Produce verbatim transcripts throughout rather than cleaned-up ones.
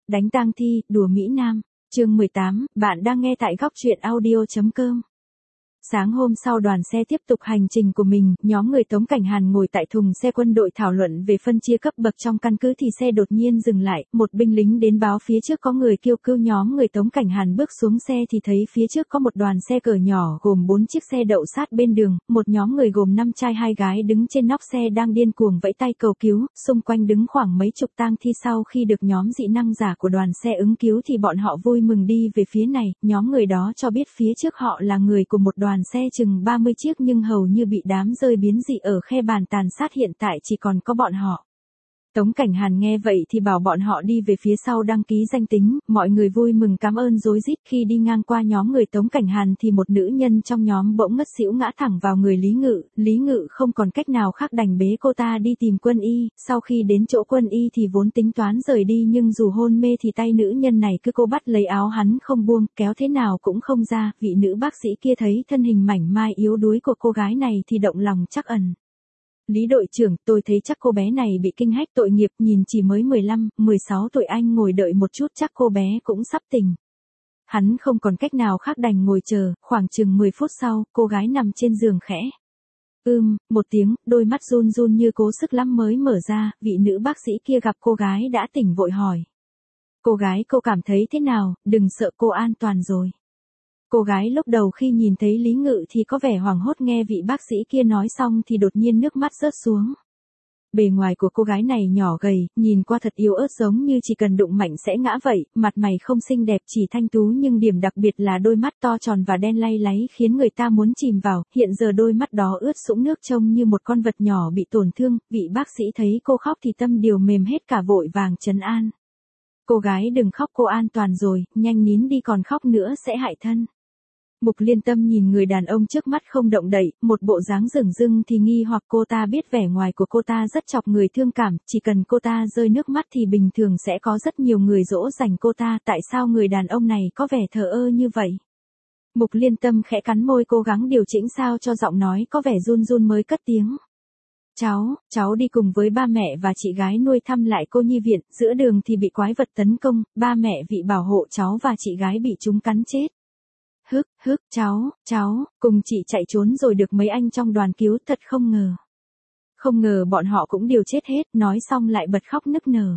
Đánh tang thi, đùa Mỹ Nam. Chương mười tám, bạn đang nghe tại góc truyện audio chấm com. Sáng hôm sau đoàn xe tiếp tục hành trình của mình, nhóm người Tống Cảnh Hàn ngồi tại thùng xe quân đội thảo luận về phân chia cấp bậc trong căn cứ thì xe đột nhiên dừng lại, một binh lính đến báo phía trước có người kêu cứu. Nhóm người Tống Cảnh Hàn bước xuống xe thì thấy phía trước có một đoàn xe cờ nhỏ gồm bốn chiếc xe đậu sát bên đường, một nhóm người gồm năm trai hai gái đứng trên nóc xe đang điên cuồng vẫy tay cầu cứu, xung quanh đứng khoảng mấy chục tang thi. Sau khi được nhóm dị năng giả của đoàn xe ứng cứu thì bọn họ vui mừng đi về phía này, nhóm người đó cho biết phía trước họ là người của một đoàn xe chừng ba mươi chiếc nhưng hầu như bị đám rơi biến dị ở khe bàn tàn sát, hiện tại chỉ còn có bọn họ. Tống Cảnh Hàn nghe vậy thì bảo bọn họ đi về phía sau đăng ký danh tính, mọi người vui mừng cảm ơn rối rít. Khi đi ngang qua nhóm người Tống Cảnh Hàn thì một nữ nhân trong nhóm bỗng ngất xỉu ngã thẳng vào người Lý Ngự, Lý Ngự không còn cách nào khác đành bế cô ta đi tìm quân y, sau khi đến chỗ quân y thì vốn tính toán rời đi nhưng dù hôn mê thì tay nữ nhân này cứ cố bắt lấy áo hắn không buông, kéo thế nào cũng không ra. Vị nữ bác sĩ kia thấy thân hình mảnh mai yếu đuối của cô gái này thì động lòng trắc ẩn. Lý đội trưởng, tôi thấy chắc cô bé này bị kinh hách, tội nghiệp, nhìn chỉ mới mười lăm, mười sáu tuổi, anh ngồi đợi một chút chắc cô bé cũng sắp tỉnh. Hắn không còn cách nào khác đành ngồi chờ, khoảng chừng mười phút sau, cô gái nằm trên giường khẽ. Ưm, một tiếng, đôi mắt run run như cố sức lắm mới mở ra, vị nữ bác sĩ kia gặp cô gái đã tỉnh vội hỏi. Cô gái, cô cảm thấy thế nào, đừng sợ, cô an toàn rồi. Cô gái lúc đầu khi nhìn thấy Lý Ngự thì có vẻ hoảng hốt, nghe vị bác sĩ kia nói xong thì đột nhiên nước mắt rớt xuống. Bề ngoài của cô gái này nhỏ gầy, nhìn qua thật yếu ớt giống như chỉ cần đụng mạnh sẽ ngã vậy, mặt mày không xinh đẹp chỉ thanh tú nhưng điểm đặc biệt là đôi mắt to tròn và đen lay láy khiến người ta muốn chìm vào, hiện giờ đôi mắt đó ướt sũng nước trông như một con vật nhỏ bị tổn thương, vị bác sĩ thấy cô khóc thì tâm điều mềm hết cả vội vàng trấn an. Cô gái đừng khóc, cô an toàn rồi, nhanh nín đi, còn khóc nữa sẽ hại thân. Mục Liên Tâm nhìn người đàn ông trước mắt không động đậy, một bộ dáng rừng rưng thì nghi hoặc cô ta biết vẻ ngoài của cô ta rất chọc người thương cảm, chỉ cần cô ta rơi nước mắt thì bình thường sẽ có rất nhiều người dỗ dành cô ta, tại sao người đàn ông này có vẻ thờ ơ như vậy? Mục Liên Tâm khẽ cắn môi cố gắng điều chỉnh sao cho giọng nói có vẻ run run mới cất tiếng. Cháu, cháu đi cùng với ba mẹ và chị gái nuôi thăm lại cô nhi viện, giữa đường thì bị quái vật tấn công, ba mẹ vì bảo hộ cháu và chị gái bị chúng cắn chết. Hức, hức, cháu, cháu, cùng chị chạy trốn rồi được mấy anh trong đoàn cứu, thật không ngờ. Không ngờ bọn họ cũng đều chết hết, nói xong lại bật khóc nức nở.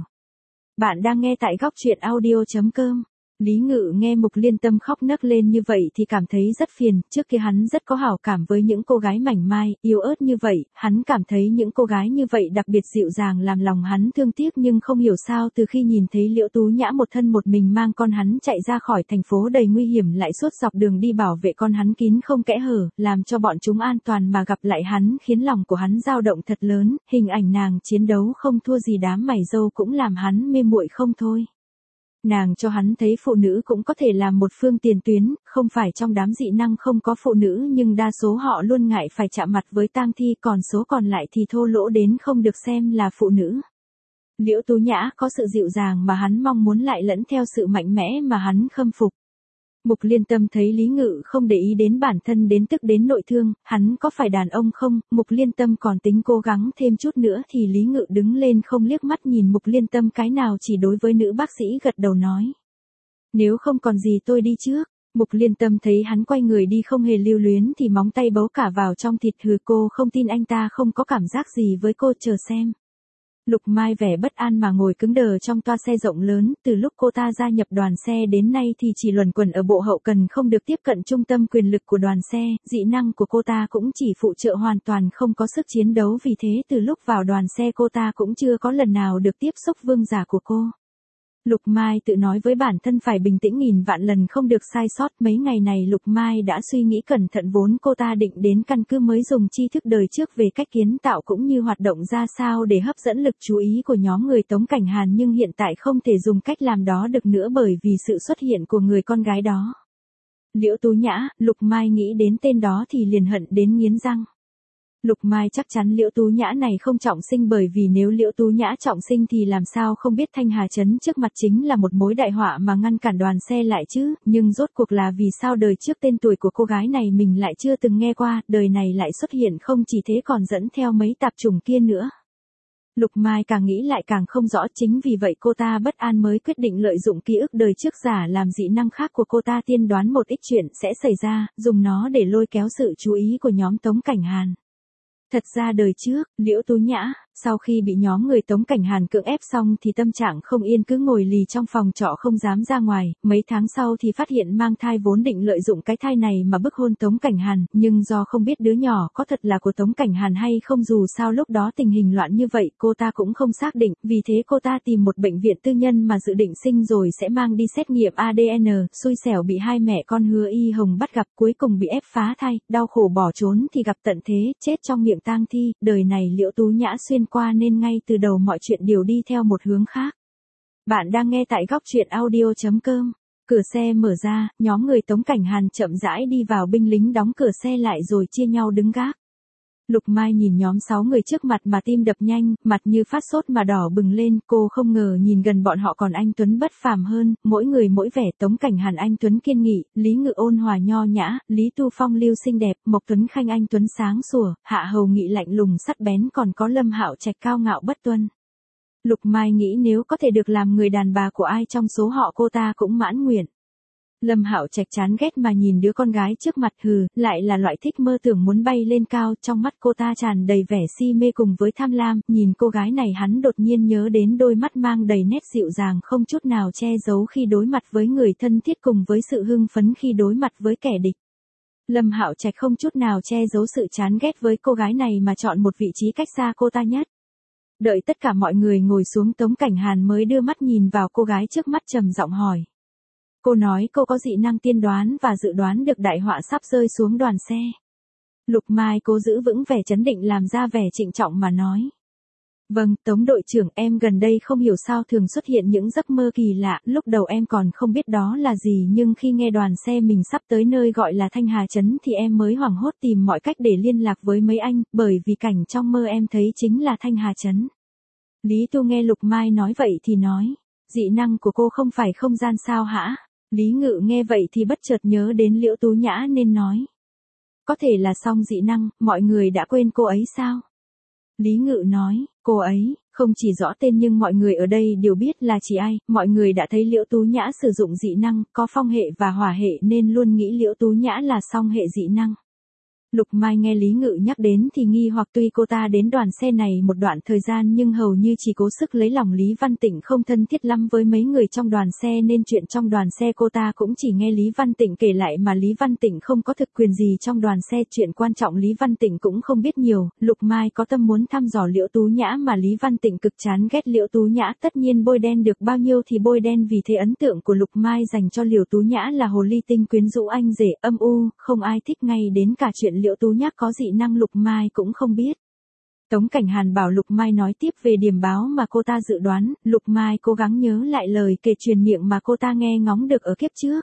Bạn đang nghe tại góc truyện audio chấm com. Lý Ngự nghe Mục Liên Tâm khóc nấc lên như vậy thì cảm thấy rất phiền, trước kia hắn rất có hảo cảm với những cô gái mảnh mai, yếu ớt như vậy, hắn cảm thấy những cô gái như vậy đặc biệt dịu dàng làm lòng hắn thương tiếc, nhưng không hiểu sao từ khi nhìn thấy Liễu Tú Nhã một thân một mình mang con hắn chạy ra khỏi thành phố đầy nguy hiểm lại suốt dọc đường đi bảo vệ con hắn kín không kẽ hở, làm cho bọn chúng an toàn mà gặp lại hắn khiến lòng của hắn dao động thật lớn, hình ảnh nàng chiến đấu không thua gì đám mày râu cũng làm hắn mê muội không thôi. Nàng cho hắn thấy phụ nữ cũng có thể làm một phương tiền tuyến, không phải trong đám dị năng không có phụ nữ nhưng đa số họ luôn ngại phải chạm mặt với tang thi, còn số còn lại thì thô lỗ đến không được xem là phụ nữ. Liễu Tú Nhã có sự dịu dàng mà hắn mong muốn lại lẫn theo sự mạnh mẽ mà hắn khâm phục. Mục Liên Tâm thấy Lý Ngự không để ý đến bản thân đến tức đến nội thương, hắn có phải đàn ông không? Mục Liên Tâm còn tính cố gắng thêm chút nữa thì Lý Ngự đứng lên không liếc mắt nhìn Mục Liên Tâm cái nào, chỉ đối với nữ bác sĩ gật đầu nói. Nếu không còn gì tôi đi trước. Mục Liên Tâm thấy hắn quay người đi không hề lưu luyến thì móng tay bấu cả vào trong thịt, hừ, cô không tin anh ta không có cảm giác gì với cô, chờ xem. Lục Mai vẻ bất an mà ngồi cứng đờ trong toa xe rộng lớn, từ lúc cô ta gia nhập đoàn xe đến nay thì chỉ luẩn quẩn ở bộ hậu cần, không được tiếp cận trung tâm quyền lực của đoàn xe, dị năng của cô ta cũng chỉ phụ trợ hoàn toàn không có sức chiến đấu, vì thế từ lúc vào đoàn xe cô ta cũng chưa có lần nào được tiếp xúc vương giả của cô. Lục Mai tự nói với bản thân phải bình tĩnh nghìn vạn lần không được sai sót, mấy ngày này Lục Mai đã suy nghĩ cẩn thận, vốn cô ta định đến căn cứ mới dùng tri thức đời trước về cách kiến tạo cũng như hoạt động ra sao để hấp dẫn lực chú ý của nhóm người Tống Cảnh Hàn, nhưng hiện tại không thể dùng cách làm đó được nữa bởi vì sự xuất hiện của người con gái đó. Liễu Tú Nhã, Lục Mai nghĩ đến tên đó thì liền hận đến nghiến răng. Lục Mai chắc chắn Liễu Tú Nhã này không trọng sinh, bởi vì nếu Liễu Tú Nhã trọng sinh thì làm sao không biết Thanh Hà Trấn trước mặt chính là một mối đại họa mà ngăn cản đoàn xe lại chứ, nhưng rốt cuộc là vì sao đời trước tên tuổi của cô gái này mình lại chưa từng nghe qua, đời này lại xuất hiện, không chỉ thế còn dẫn theo mấy tạp chủng kia nữa. Lục Mai càng nghĩ lại càng không rõ, chính vì vậy cô ta bất an mới quyết định lợi dụng ký ức đời trước giả làm dị năng khác của cô ta tiên đoán một ít chuyện sẽ xảy ra, dùng nó để lôi kéo sự chú ý của nhóm Tống Cảnh Hàn. Thật ra đời trước, Liễu Tú Nhã, sau khi bị nhóm người Tống Cảnh Hàn cưỡng ép xong thì tâm trạng không yên cứ ngồi lì trong phòng trọ không dám ra ngoài, mấy tháng sau thì phát hiện mang thai vốn định lợi dụng cái thai này mà bức hôn Tống Cảnh Hàn, nhưng do không biết đứa nhỏ có thật là của Tống Cảnh Hàn hay không dù sao lúc đó tình hình loạn như vậy cô ta cũng không xác định, vì thế cô ta tìm một bệnh viện tư nhân mà dự định sinh rồi sẽ mang đi xét nghiệm a đê en, xui xẻo bị hai mẹ con Hứa Y Hồng bắt gặp cuối cùng bị ép phá thai, đau khổ bỏ trốn thì gặp tận thế, chết trong miệng tang thi, đời này Liễu Tú Nhã xuyên qua nên ngay từ đầu mọi chuyện đều đi theo một hướng khác. Bạn đang nghe tại góc truyện audio chấm com. Cửa xe mở ra, nhóm người Tống Cảnh Hàn chậm rãi đi vào, binh lính đóng cửa xe lại rồi chia nhau đứng gác. Lục Mai nhìn nhóm sáu người trước mặt mà tim đập nhanh, mặt như phát sốt mà đỏ bừng lên, cô không ngờ nhìn gần bọn họ còn anh Tuấn bất phàm hơn, mỗi người mỗi vẻ. Tống Cảnh Hàn anh Tuấn kiên nghị, Lý Ngự ôn hòa nho nhã, Lý Tu phong lưu xinh đẹp, Mộc Tuấn Khanh anh Tuấn sáng sủa, Hạ Hầu Nghị lạnh lùng sắc bén, còn có Lâm Hạo Trạch cao ngạo bất tuân. Lục Mai nghĩ nếu có thể được làm người đàn bà của ai trong số họ cô ta cũng mãn nguyện. Lâm Hạo Trạch chán ghét mà nhìn đứa con gái trước mặt, hừ, lại là loại thích mơ tưởng muốn bay lên cao, trong mắt cô ta tràn đầy vẻ si mê cùng với tham lam, nhìn cô gái này hắn đột nhiên nhớ đến đôi mắt mang đầy nét dịu dàng không chút nào che giấu khi đối mặt với người thân thiết cùng với sự hưng phấn khi đối mặt với kẻ địch. Lâm Hạo Trạch không chút nào che giấu sự chán ghét với cô gái này mà chọn một vị trí cách xa cô ta nhất. Đợi tất cả mọi người ngồi xuống, Tống Cảnh Hàn mới đưa mắt nhìn vào cô gái trước mắt trầm giọng hỏi. Cô nói cô có dị năng tiên đoán và dự đoán được đại họa sắp rơi xuống đoàn xe. Lục Mai cố giữ vững vẻ trấn định làm ra vẻ trịnh trọng mà nói. Vâng, Tống đội trưởng, em gần đây không hiểu sao thường xuất hiện những giấc mơ kỳ lạ, lúc đầu em còn không biết đó là gì nhưng khi nghe đoàn xe mình sắp tới nơi gọi là Thanh Hà Trấn thì em mới hoảng hốt tìm mọi cách để liên lạc với mấy anh, bởi vì cảnh trong mơ em thấy chính là Thanh Hà Trấn. Lý Tu nghe Lục Mai nói vậy thì nói, dị năng của cô không phải không gian sao hả? Lý Ngự nghe vậy thì bất chợt nhớ đến Liễu Tú Nhã nên nói. Có thể là song dị năng, mọi người đã quên cô ấy sao? Lý Ngự nói, cô ấy, không chỉ rõ tên nhưng mọi người ở đây đều biết là chỉ ai, mọi người đã thấy Liễu Tú Nhã sử dụng dị năng, có phong hệ và hỏa hệ nên luôn nghĩ Liễu Tú Nhã là song hệ dị năng. Lục Mai nghe Lý Ngự nhắc đến thì nghi hoặc, tuy cô ta đến đoàn xe này một đoạn thời gian nhưng hầu như chỉ cố sức lấy lòng Lý Văn Tịnh, không thân thiết lắm với mấy người trong đoàn xe nên chuyện trong đoàn xe cô ta cũng chỉ nghe Lý Văn Tịnh kể lại mà Lý Văn Tịnh không có thực quyền gì trong đoàn xe, chuyện quan trọng Lý Văn Tịnh cũng không biết nhiều. Lục Mai có tâm muốn thăm dò Liễu Tú Nhã mà Lý Văn Tịnh cực chán ghét Liễu Tú Nhã, tất nhiên bôi đen được bao nhiêu thì bôi đen, vì thế ấn tượng của Lục Mai dành cho Liễu Tú Nhã là hồ ly tinh quyến rũ anh rể âm u, không ai thích, ngay đến cả chuyện Liễu Tú Nhã có dị năng Lục Mai cũng không biết. Tống Cảnh Hàn bảo Lục Mai nói tiếp về điểm báo mà cô ta dự đoán, Lục Mai cố gắng nhớ lại lời kể truyền miệng mà cô ta nghe ngóng được ở kiếp trước.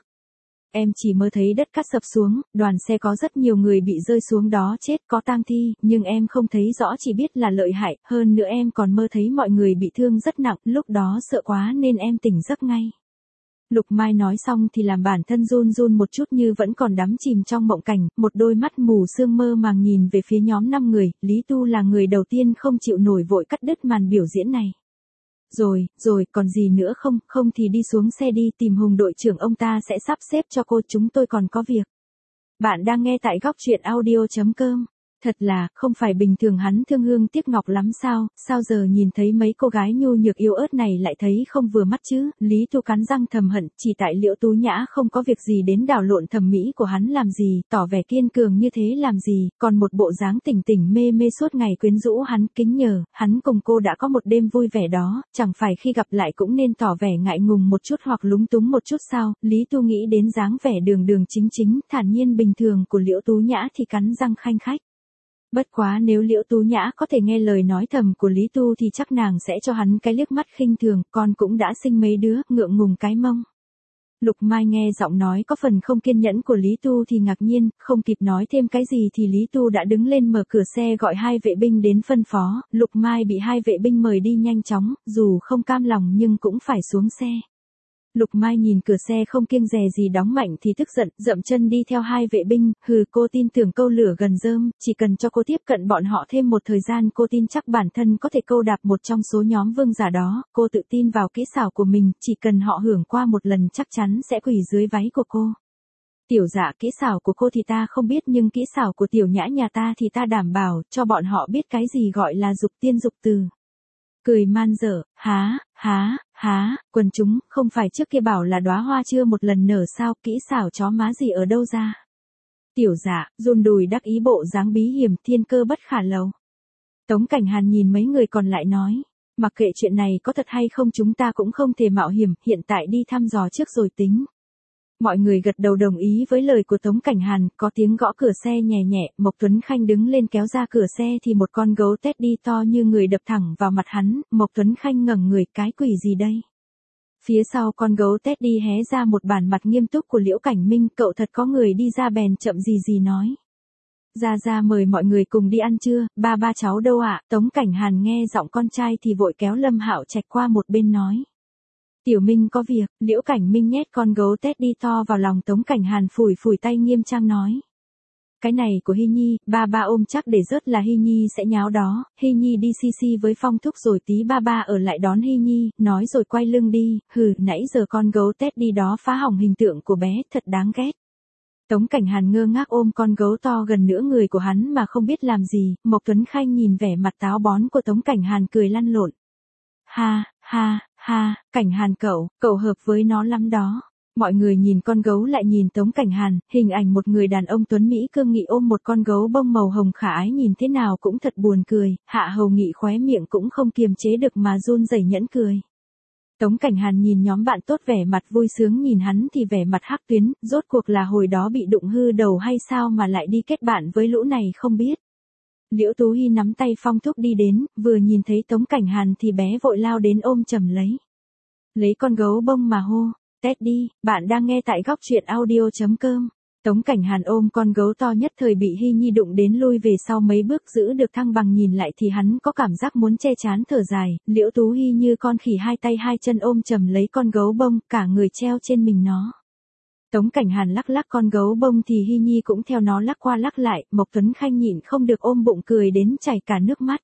Em chỉ mơ thấy đất cát sập xuống, đoàn xe có rất nhiều người bị rơi xuống đó chết, có tang thi, nhưng em không thấy rõ, chỉ biết là lợi hại, hơn nữa em còn mơ thấy mọi người bị thương rất nặng, lúc đó sợ quá nên em tỉnh giấc ngay. Lục Mai nói xong thì làm bản thân run run một chút như vẫn còn đắm chìm trong mộng cảnh, một đôi mắt mù sương mơ màng nhìn về phía nhóm năm người, Lý Tu là người đầu tiên không chịu nổi vội cắt đứt màn biểu diễn này. Rồi, rồi, còn gì nữa không, không thì đi xuống xe đi, tìm Hùng đội trưởng, ông ta sẽ sắp xếp cho cô, chúng tôi còn có việc. Bạn đang nghe tại góc truyện audio chấm com. Thật là, không phải bình thường hắn thương hương tiếc ngọc lắm sao, sao giờ nhìn thấy mấy cô gái nhu nhược yếu ớt này lại thấy không vừa mắt chứ, Lý Tu cắn răng thầm hận, chỉ tại Liễu Tú Nhã không có việc gì đến đảo lộn thẩm mỹ của hắn làm gì, tỏ vẻ kiên cường như thế làm gì, còn một bộ dáng tỉnh tỉnh mê mê suốt ngày quyến rũ hắn, kính nhờ, hắn cùng cô đã có một đêm vui vẻ đó, chẳng phải khi gặp lại cũng nên tỏ vẻ ngại ngùng một chút hoặc lúng túng một chút sao, Lý Tu nghĩ đến dáng vẻ đường đường chính chính, thản nhiên bình thường của Liễu Tú Nhã thì cắn răng khanh khách. Bất quá nếu Liễu Tú Nhã có thể nghe lời nói thầm của Lý Tu thì chắc nàng sẽ cho hắn cái liếc mắt khinh thường, con cũng đã sinh mấy đứa, ngượng ngùng cái mông. Lục Mai nghe giọng nói có phần không kiên nhẫn của Lý Tu thì ngạc nhiên, không kịp nói thêm cái gì thì Lý Tu đã đứng lên mở cửa xe gọi hai vệ binh đến phân phó, Lục Mai bị hai vệ binh mời đi nhanh chóng, dù không cam lòng nhưng cũng phải xuống xe. Lục Mai nhìn cửa xe không kiêng dè gì đóng mạnh thì tức giận, dậm chân đi theo hai vệ binh, hừ cô tin tưởng câu lửa gần rơm, chỉ cần cho cô tiếp cận bọn họ thêm một thời gian cô tin chắc bản thân có thể câu đạp một trong số nhóm vương giả đó, cô tự tin vào kỹ xảo của mình, chỉ cần họ hưởng qua một lần chắc chắn sẽ quỳ dưới váy của cô. Tiểu Dạ, kỹ xảo của cô thì ta không biết nhưng kỹ xảo của tiểu nhã nhà ta thì ta đảm bảo cho bọn họ biết cái gì gọi là dục tiên dục từ. Cười man dở, há, há, há, quần chúng, không phải trước kia bảo là đóa hoa chưa một lần nở sao, kỹ xảo chó má gì ở đâu ra. Tiểu Dạ, run đùi đắc ý bộ dáng bí hiểm, thiên cơ bất khả lầu. Tống Cảnh Hàn nhìn mấy người còn lại nói, mặc kệ chuyện này có thật hay không chúng ta cũng không thể mạo hiểm, hiện tại đi thăm dò trước rồi tính. Mọi người gật đầu đồng ý với lời của Tống Cảnh Hàn, có tiếng gõ cửa xe nhẹ nhẹ, Mộc Tuấn Khanh đứng lên kéo ra cửa xe thì một con gấu Teddy to như người đập thẳng vào mặt hắn, Mộc Tuấn Khanh ngẩng người, cái quỷ gì đây? Phía sau con gấu Teddy hé ra một bản mặt nghiêm túc của Liễu Cảnh Minh, cậu thật có người đi ra bèn chậm gì gì nói. Ra ra mời mọi người cùng đi ăn trưa, ba ba cháu đâu ạ? Tống Cảnh Hàn nghe giọng con trai thì vội kéo Lâm Hạo Trạch qua một bên nói. Tiểu Minh có việc, Liễu Cảnh Minh nhét con gấu Teddy to vào lòng Tống Cảnh Hàn phủi phủi tay nghiêm trang nói. Cái này của Hy Nhi, ba ba ôm chắc để rớt là Hy Nhi sẽ nháo đó, Hy Nhi đi xi xi với Phong Thúc rồi tí ba ba ở lại đón Hy Nhi, nói rồi quay lưng đi, hừ, nãy giờ con gấu Teddy đó phá hỏng hình tượng của bé, thật đáng ghét. Tống Cảnh Hàn ngơ ngác ôm con gấu to gần nửa người của hắn mà không biết làm gì, Mộc Tuấn Khanh nhìn vẻ mặt táo bón của Tống Cảnh Hàn cười lăn lộn. Ha, ha, ha, Cảnh Hàn cậu, cậu hợp với nó lắm đó. Mọi người nhìn con gấu lại nhìn Tống Cảnh Hàn, hình ảnh một người đàn ông tuấn Mỹ cương nghị ôm một con gấu bông màu hồng khả ái nhìn thế nào cũng thật buồn cười, Hạ Hầu Nghị khóe miệng cũng không kiềm chế được mà run rẩy nhẫn cười. Tống Cảnh Hàn nhìn nhóm bạn tốt vẻ mặt vui sướng nhìn hắn thì vẻ mặt hắc tuyến, rốt cuộc là hồi đó bị đụng hư đầu hay sao mà lại đi kết bạn với lũ này không biết. Liễu Tú Hy nắm tay Phong Thúc đi đến, vừa nhìn thấy Tống Cảnh Hàn thì bé vội lao đến ôm chầm lấy. Lấy con gấu bông mà hô, Teddy, bạn đang nghe tại góc truyện audio chấm com. Tống Cảnh Hàn ôm con gấu to nhất thời bị Hy Nhi đụng đến lui về sau mấy bước giữ được thăng bằng nhìn lại thì hắn có cảm giác muốn che chán thở dài, Liễu Tú Hy như con khỉ hai tay hai chân ôm chầm lấy con gấu bông, cả người treo trên mình nó. Tống Cảnh Hàn lắc lắc con gấu bông thì Hy Nhi cũng theo nó lắc qua lắc lại, Mộc Tuấn Khanh nhịn không được ôm bụng cười đến chảy cả nước mắt.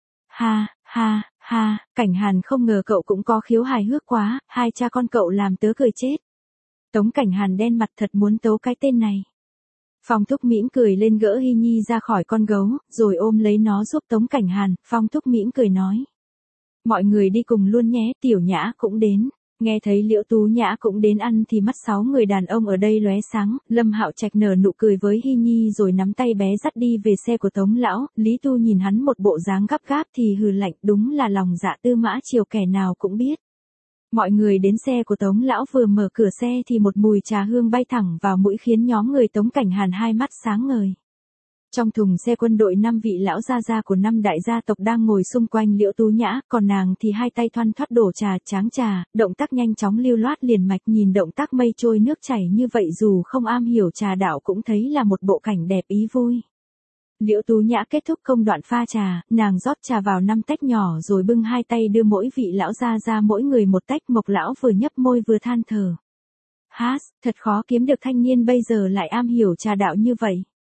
Ha, ha, ha, Cảnh Hàn không ngờ cậu cũng có khiếu hài hước quá, hai cha con cậu làm tớ cười chết. Tống Cảnh Hàn đen mặt thật muốn tấu cái tên này. Phong Thúc mỉm cười lên gỡ Hy Nhi ra khỏi con gấu, rồi ôm lấy nó giúp Tống Cảnh Hàn, Phong Thúc mỉm cười nói. Mọi người đi cùng luôn nhé, Tiểu Nhã cũng đến. Nghe thấy Liễu Tú Nhã cũng đến ăn thì mắt sáu người đàn ông ở đây lóe sáng, Lâm Hạo Trạch nở nụ cười với Hy Nhi rồi nắm tay bé dắt đi về xe của Tống lão, Lý Tu nhìn hắn một bộ dáng gấp gáp thì hừ lạnh, đúng là lòng dạ Tư Mã Triều kẻ nào cũng biết. Mọi người đến xe của Tống lão vừa mở cửa xe thì một mùi trà hương bay thẳng vào mũi khiến nhóm người Tống Cảnh Hàn hai mắt sáng ngời. Trong thùng xe quân đội năm vị lão gia gia của năm đại gia tộc đang ngồi xung quanh Liễu Tú Nhã, còn nàng thì hai tay thoăn thoắt đổ trà, tráng trà, động tác nhanh chóng lưu loát liền mạch, nhìn động tác mây trôi nước chảy như vậy dù không am hiểu trà đạo cũng thấy là một bộ cảnh đẹp ý vui. Liễu Tú Nhã kết thúc công đoạn pha trà, nàng rót trà vào năm tách nhỏ rồi bưng hai tay đưa mỗi vị lão gia gia mỗi người một tách, Mộc lão vừa nhấp môi vừa than thở. Hás, thật khó kiếm được thanh niên bây giờ lại am hiểu trà đạo như vậy.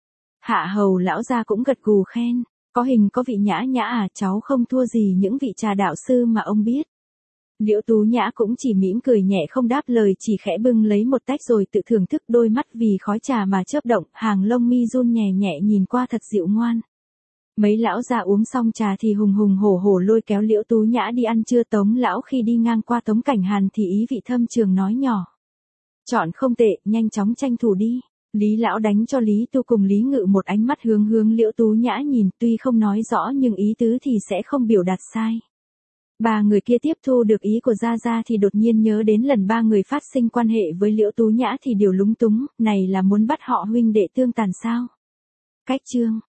Hạ Hầu lão gia cũng gật gù khen, có hình có vị Nhã Nhã à, cháu không thua gì những vị trà đạo sư mà ông biết. Liễu Tú Nhã cũng chỉ mỉm cười nhẹ không đáp lời, chỉ khẽ bưng lấy một tách rồi tự thưởng thức, đôi mắt vì khói trà mà chớp động, hàng lông mi run nhẹ nhẹ nhìn qua thật dịu ngoan. Mấy lão già uống xong trà thì hùng hùng hổ hổ lôi kéo Liễu Tú Nhã đi ăn trưa. Tống lão khi đi ngang qua Tống Cảnh Hàn thì ý vị thâm trường nói nhỏ. Chọn không tệ, nhanh chóng tranh thủ đi. Lý lão đánh cho Lý Tu cùng Lý Ngự một ánh mắt hướng hướng Liễu Tú Nhã nhìn, tuy không nói rõ nhưng ý tứ thì sẽ không biểu đạt sai. Ba người kia tiếp thu được ý của Gia Gia thì đột nhiên nhớ đến lần ba người phát sinh quan hệ với Liễu Tú Nhã thì điều lúng túng, này là muốn bắt họ huynh đệ tương tàn sao? Cách chương